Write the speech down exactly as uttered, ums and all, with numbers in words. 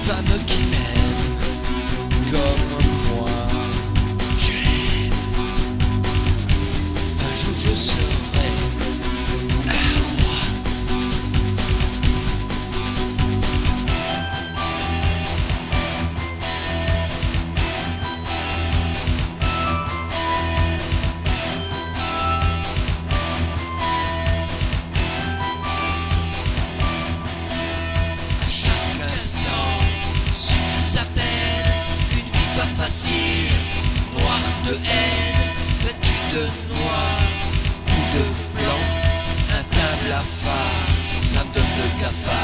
femme qui m'aime comme moi. J'aime. Un jour je serai un roi. À chaque instant, ce qui s'appelle une vie pas facile, noire de haine, vêtue de noir ou de blanc, un table à phare, ça me donne le cafard.